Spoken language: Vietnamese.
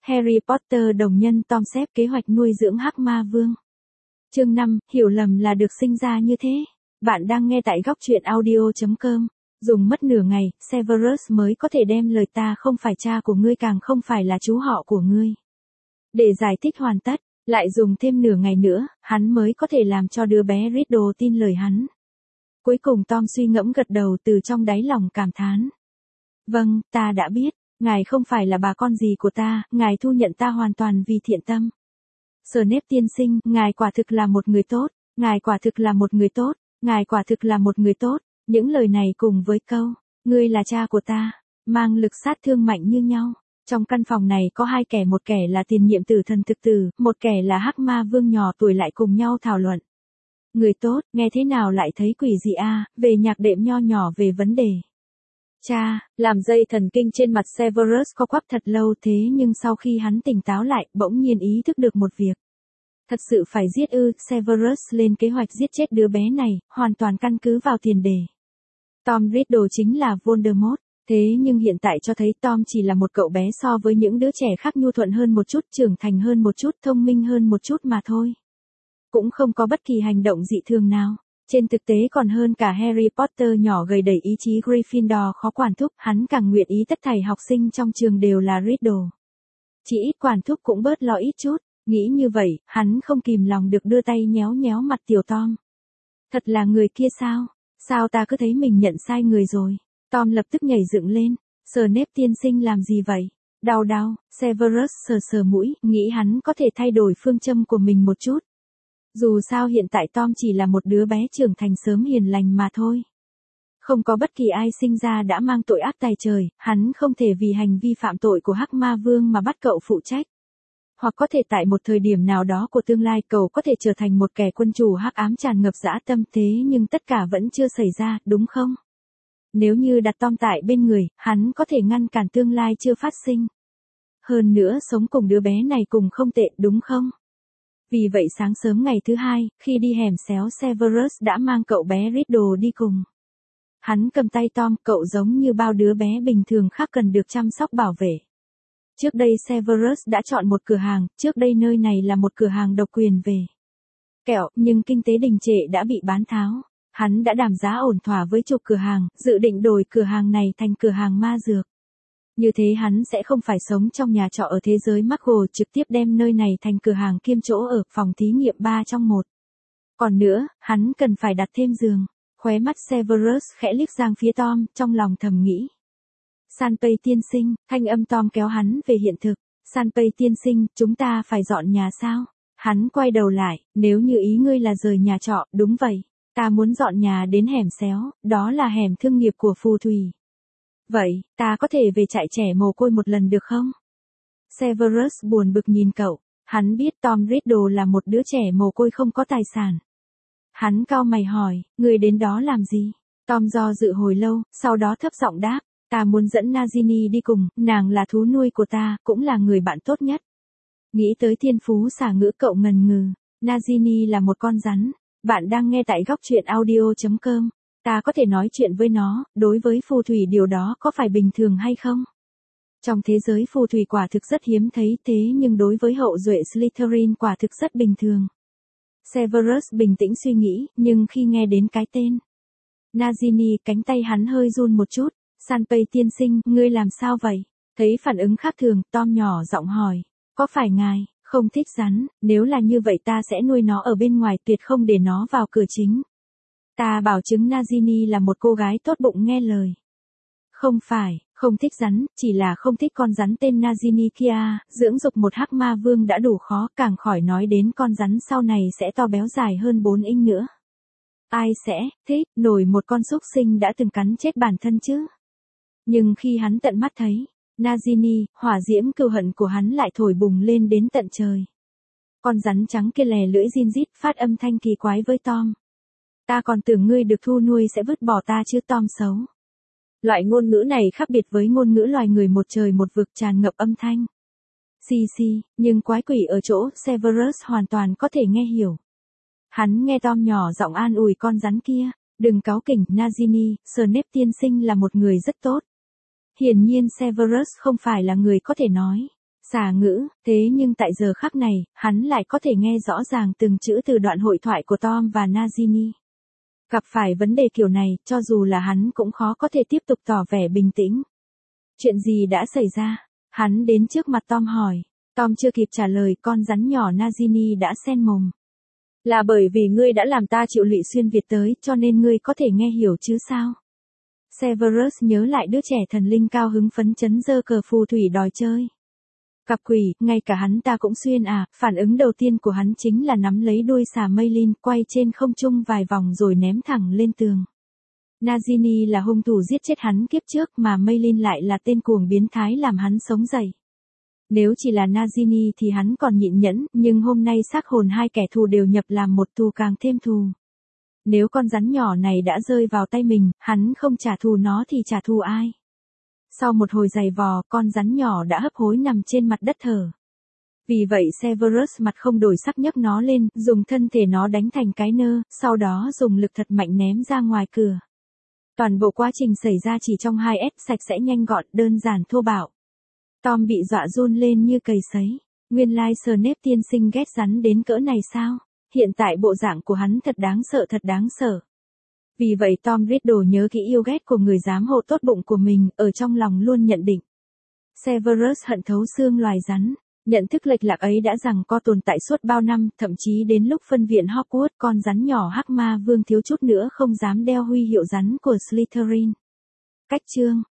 Harry Potter đồng nhân Tom xếp kế hoạch nuôi dưỡng Hắc Ma Vương. Chương 5, hiểu lầm là được sinh ra như thế. Bạn đang nghe tại góc truyện audio.com. Dùng mất nửa ngày, Severus mới có thể đem lời ta không phải cha của ngươi càng không phải là chú họ của ngươi. Để giải thích hoàn tất, lại dùng thêm nửa ngày nữa, hắn mới có thể làm cho đứa bé Riddle tin lời hắn. Cuối cùng Tom suy ngẫm gật đầu từ trong đáy lòng cảm thán. Vâng, ta đã biết, ngài không phải là bà con gì của ta, ngài thu nhận ta hoàn toàn vì thiện tâm. Snape tiên sinh, ngài quả thực là một người tốt, ngài quả thực là một người tốt, ngài quả thực là một người tốt. Những lời này cùng với câu, ngươi là cha của ta, mang lực sát thương mạnh như nhau. Trong căn phòng này có hai kẻ, một kẻ là tiền nhiệm tử thần thực tử, một kẻ là Hắc Ma Vương nhỏ tuổi lại cùng nhau thảo luận. Người tốt, nghe thế nào lại thấy quỷ dị a, về nhạc đệm nho nhỏ về vấn đề. Cha, làm dây thần kinh trên mặt Severus co quắp thật lâu thế nhưng sau khi hắn tỉnh táo lại, bỗng nhiên ý thức được một việc. Thật sự phải giết ư, Severus lên kế hoạch giết chết đứa bé này, hoàn toàn căn cứ vào tiền đề. Tom Riddle chính là Voldemort, thế nhưng hiện tại cho thấy Tom chỉ là một cậu bé so với những đứa trẻ khác nhu thuận hơn một chút, trưởng thành hơn một chút, thông minh hơn một chút mà thôi. Cũng không có bất kỳ hành động dị thường nào. Trên thực tế còn hơn cả Harry Potter nhỏ gầy đẩy ý chí Gryffindor khó quản thúc, hắn càng nguyện ý tất thảy học sinh trong trường đều là Riddle. Chỉ ít quản thúc cũng bớt lo ít chút, nghĩ như vậy, hắn không kìm lòng được đưa tay nhéo nhéo mặt tiểu Tom. Thật là người kia sao? Sao ta cứ thấy mình nhận sai người rồi? Tom lập tức nhảy dựng lên, Snape tiên sinh làm gì vậy? Đau đau, Severus sờ sờ mũi, nghĩ hắn có thể thay đổi phương châm của mình một chút. Dù sao hiện tại Tom chỉ là một đứa bé trưởng thành sớm hiền lành mà thôi. Không có bất kỳ ai sinh ra đã mang tội ác tày trời, hắn không thể vì hành vi phạm tội của Hắc Ma Vương mà bắt cậu phụ trách. Hoặc có thể tại một thời điểm nào đó của tương lai cậu có thể trở thành một kẻ quân chủ hắc ám tràn ngập dã tâm thế nhưng tất cả vẫn chưa xảy ra, đúng không? Nếu như đặt Tom tại bên người, hắn có thể ngăn cản tương lai chưa phát sinh. Hơn nữa sống cùng đứa bé này cùng không tệ, đúng không? Vì vậy sáng sớm ngày thứ hai, khi đi hẻm xéo Severus đã mang cậu bé Riddle đi cùng. Hắn cầm tay Tom, cậu giống như bao đứa bé bình thường khác cần được chăm sóc bảo vệ. Trước đây Severus đã chọn một cửa hàng, trước đây nơi này là một cửa hàng độc quyền về kẹo, nhưng kinh tế đình trệ đã bị bán tháo. Hắn đã đàm giá ổn thỏa với chục cửa hàng, dự định đổi cửa hàng này thành cửa hàng ma dược. Như thế hắn sẽ không phải sống trong nhà trọ ở thế giới Muggle, trực tiếp đem nơi này thành cửa hàng kiêm chỗ ở, phòng thí nghiệm 3 trong 1. Còn nữa, hắn cần phải đặt thêm giường. Khóe mắt Severus khẽ liếc sang phía Tom, trong lòng thầm nghĩ. Sanpei tiên sinh, thanh âm Tom kéo hắn về hiện thực. Sanpei tiên sinh, chúng ta phải dọn nhà sao? Hắn quay đầu lại, nếu như ý ngươi là rời nhà trọ, đúng vậy. Ta muốn dọn nhà đến hẻm xéo, đó là hẻm thương nghiệp của phù thủy. Vậy, ta có thể về trại trẻ mồ côi một lần được không? Severus buồn bực nhìn cậu, hắn biết Tom Riddle là một đứa trẻ mồ côi không có tài sản. Hắn cau mày hỏi, người đến đó làm gì? Tom do dự hồi lâu, sau đó thấp giọng đáp, ta muốn dẫn Nagini đi cùng, nàng là thú nuôi của ta, cũng là người bạn tốt nhất. Nghĩ tới thiên phú xả ngữ cậu ngần ngừ, Nagini là một con rắn. Bạn đang nghe tại góc truyện audio.com. Ta có thể nói chuyện với nó, đối với phù thủy điều đó có phải bình thường hay không? Trong thế giới phù thủy quả thực rất hiếm thấy thế nhưng đối với hậu duệ Slytherin quả thực rất bình thường. Severus bình tĩnh suy nghĩ, nhưng khi nghe đến cái tên Nagini, cánh tay hắn hơi run một chút. Sanpei tiên sinh, ngươi làm sao vậy? Thấy phản ứng khác thường, Tom nhỏ giọng hỏi, có phải ngài không thích rắn? Nếu là như vậy ta sẽ nuôi nó ở bên ngoài, tuyệt không để nó vào cửa chính. Ta bảo chứng Nagini là một cô gái tốt bụng nghe lời. Không phải, không thích rắn, chỉ là không thích con rắn tên Nagini kia, dưỡng dục một Hắc Ma Vương đã đủ khó, càng khỏi nói đến con rắn sau này sẽ to béo dài hơn 4 inch nữa. Ai sẽ thích nổi một con súc sinh đã từng cắn chết bản thân chứ? Nhưng khi hắn tận mắt thấy Nagini, hỏa diễm cừu hận của hắn lại thổi bùng lên đến tận trời. Con rắn trắng kia lè lưỡi rin rít phát âm thanh kỳ quái với Tom. Ta còn tưởng ngươi được thu nuôi sẽ vứt bỏ ta chứ Tom xấu. Loại ngôn ngữ này khác biệt với ngôn ngữ loài người một trời một vực tràn ngập âm thanh. Xì xì, nhưng quái quỷ ở chỗ Severus hoàn toàn có thể nghe hiểu. Hắn nghe Tom nhỏ giọng an ủi con rắn kia, đừng cáu kỉnh Nagini, Snape tiên sinh là một người rất tốt. Hiển nhiên Severus không phải là người có thể nói. Xả ngữ, thế nhưng tại giờ khắc này, hắn lại có thể nghe rõ ràng từng chữ từ đoạn hội thoại của Tom và Nagini. Gặp phải vấn đề kiểu này, cho dù là hắn cũng khó có thể tiếp tục tỏ vẻ bình tĩnh. Chuyện gì đã xảy ra? Hắn đến trước mặt Tom hỏi. Tom chưa kịp trả lời, con rắn nhỏ Nagini đã xen mồm. Là bởi vì ngươi đã làm ta chịu lụy xuyên Việt tới, cho nên ngươi có thể nghe hiểu chứ sao? Severus nhớ lại đứa trẻ thần linh cao hứng phấn chấn giơ cờ phù thủy đòi chơi. Cặp quỷ, ngay cả hắn ta cũng xuyên à, phản ứng đầu tiên của hắn chính là nắm lấy đuôi xà Meilin, quay trên không trung vài vòng rồi ném thẳng lên tường. Nagini là hung thủ giết chết hắn kiếp trước mà Meilin lại là tên cuồng biến thái làm hắn sống dậy. Nếu chỉ là Nagini thì hắn còn nhịn nhẫn, nhưng hôm nay xác hồn hai kẻ thù đều nhập làm một thù càng thêm thù. Nếu con rắn nhỏ này đã rơi vào tay mình, hắn không trả thù nó thì trả thù ai? Sau một hồi giày vò, con rắn nhỏ đã hấp hối nằm trên mặt đất thở. Vì vậy Severus mặt không đổi sắc nhấc nó lên, dùng thân thể nó đánh thành cái nơ, sau đó dùng lực thật mạnh ném ra ngoài cửa. Toàn bộ quá trình xảy ra chỉ trong 2S, sạch sẽ nhanh gọn, đơn giản thô bạo. Tom bị dọa run lên như cầy sấy. Nguyên lai Snape tiên sinh ghét rắn đến cỡ này sao? Hiện tại bộ dạng của hắn thật đáng sợ, thật đáng sợ. Vì vậy Tom Riddle nhớ kỹ yêu ghét của người giám hộ tốt bụng của mình, ở trong lòng luôn nhận định. Severus hận thấu xương loài rắn. Nhận thức lệch lạc ấy đã rằng co tồn tại suốt bao năm, thậm chí đến lúc phân viện Hogwarts, con rắn nhỏ Hắc Ma Vương thiếu chút nữa không dám đeo huy hiệu rắn của Slytherin. Cách chương